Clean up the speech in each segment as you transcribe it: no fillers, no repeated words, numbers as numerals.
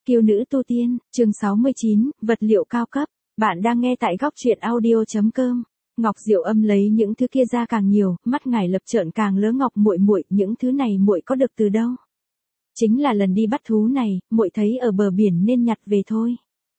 Kiêu nữ tu tiên, chương 69, vật liệu cao cấp. Bạn đang nghe tại góc truyện audio.com. Ngọc Diệu Âm lấy những thứ kia ra càng nhiều, mắt ngải lập trợn càng lớn. Ngọc muội muội, những thứ này muội có được từ đâu? Chính là lần đi bắt thú này, muội thấy ở bờ biển nên nhặt về thôi.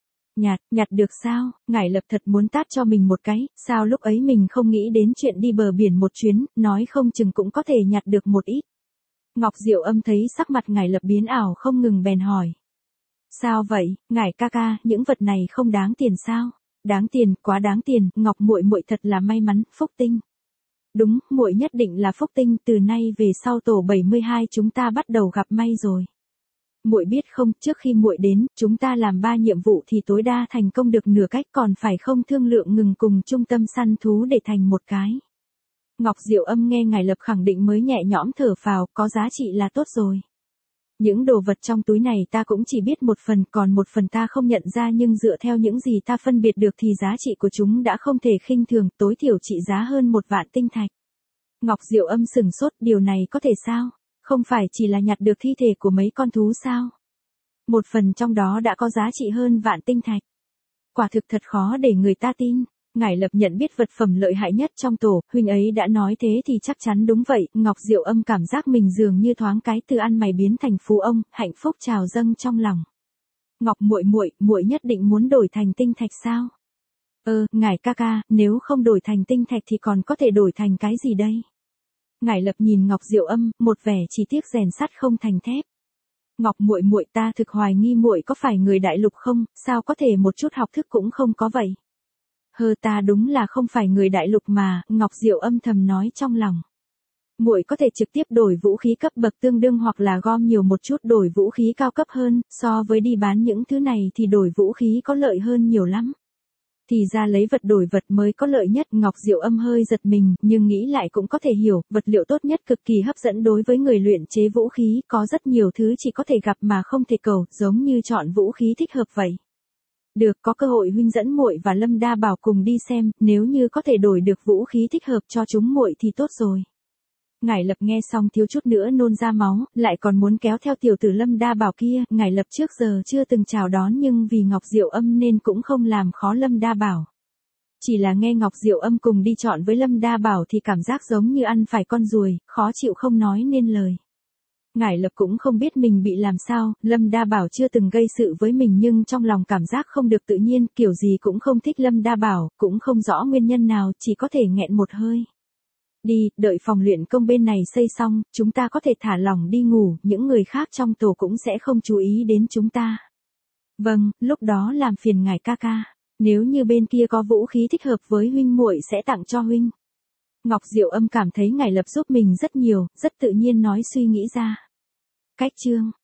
Nhặt được sao? Ngải lập thật muốn tát cho mình một cái, sao lúc ấy mình không nghĩ đến chuyện đi bờ biển một chuyến, nói không chừng cũng có thể nhặt được một ít. Ngọc Diệu Âm thấy sắc mặt ngải lập biến ảo không ngừng bèn hỏi. Sao vậy, ngải ca ca, những vật này không đáng tiền sao? Đáng tiền, quá đáng tiền, Ngọc muội muội thật là may mắn, phúc tinh. Đúng, muội nhất định là phúc tinh, từ nay về sau tổ 72 chúng ta bắt đầu gặp may rồi. Muội biết không, trước khi muội đến, chúng ta làm 3 nhiệm vụ thì tối đa thành công được nửa cách, còn phải không thương lượng ngừng cùng trung tâm săn thú để thành một cái. Ngọc Diệu Âm nghe ngải lập khẳng định mới nhẹ nhõm thở phào, có giá trị là tốt rồi. Những đồ vật trong túi này ta cũng chỉ biết một phần, còn một phần ta không nhận ra, nhưng dựa theo những gì ta phân biệt được thì giá trị của chúng đã không thể khinh thường, tối thiểu trị giá hơn 1 vạn tinh thạch. Ngọc Diệu Âm sừng sốt, điều này có thể sao? Không phải chỉ là nhặt được thi thể của mấy con thú sao? Một phần trong đó đã có giá trị hơn vạn tinh thạch. Quả thực thật khó để người ta tin. Ngải lập nhận biết vật phẩm lợi hại nhất trong tổ, huynh ấy đã nói thế thì chắc chắn đúng vậy. Ngọc Diệu Âm cảm giác mình dường như thoáng cái từ ăn mày biến thành phú ông, hạnh phúc trào dâng trong lòng. Ngọc muội muội, muội nhất định muốn đổi thành tinh thạch sao? Ngải ca ca, nếu không đổi thành tinh thạch thì còn có thể đổi thành cái gì đây? Ngải lập nhìn Ngọc Diệu Âm, một vẻ chỉ tiếc rèn sắt không thành thép. Ngọc muội muội, ta thực hoài nghi muội có phải người đại lục không, sao có thể một chút học thức cũng không có vậy? Ta đúng là không phải người đại lục mà, Ngọc Diệu Âm thầm nói trong lòng. Muội có thể trực tiếp đổi vũ khí cấp bậc tương đương hoặc là gom nhiều một chút đổi vũ khí cao cấp hơn, so với đi bán những thứ này thì đổi vũ khí có lợi hơn nhiều lắm. Thì ra lấy vật đổi vật mới có lợi nhất. Ngọc Diệu Âm hơi giật mình, nhưng nghĩ lại cũng có thể hiểu, vật liệu tốt nhất cực kỳ hấp dẫn đối với người luyện chế vũ khí, có rất nhiều thứ chỉ có thể gặp mà không thể cầu, giống như chọn vũ khí thích hợp vậy. Được, có cơ hội huynh dẫn muội và Lâm Đa Bảo cùng đi xem, nếu như có thể đổi được vũ khí thích hợp cho chúng muội thì tốt rồi. Ngải lập nghe xong thiếu chút nữa nôn ra máu, lại còn muốn kéo theo tiểu tử Lâm Đa Bảo kia. Ngải lập trước giờ chưa từng chào đón, nhưng vì Ngọc Diệu Âm nên cũng không làm khó Lâm Đa Bảo. Chỉ là nghe Ngọc Diệu Âm cùng đi chọn với Lâm Đa Bảo thì cảm giác giống như ăn phải con ruồi, khó chịu không nói nên lời. Ngải lập cũng không biết mình bị làm sao, Lâm Đa Bảo chưa từng gây sự với mình nhưng trong lòng cảm giác không được tự nhiên, kiểu gì cũng không thích Lâm Đa Bảo, cũng không rõ nguyên nhân nào, chỉ có thể nghẹn một hơi. Đi, đợi phòng luyện công bên này xây xong, chúng ta có thể thả lỏng đi ngủ, những người khác trong tổ cũng sẽ không chú ý đến chúng ta. Vâng, lúc đó làm phiền ngài ca ca, nếu như bên kia có vũ khí thích hợp với huynh muội sẽ tặng cho huynh. Ngọc Diệu Âm cảm thấy ngải lập giúp mình rất nhiều, rất tự nhiên nói suy nghĩ ra. Cách chương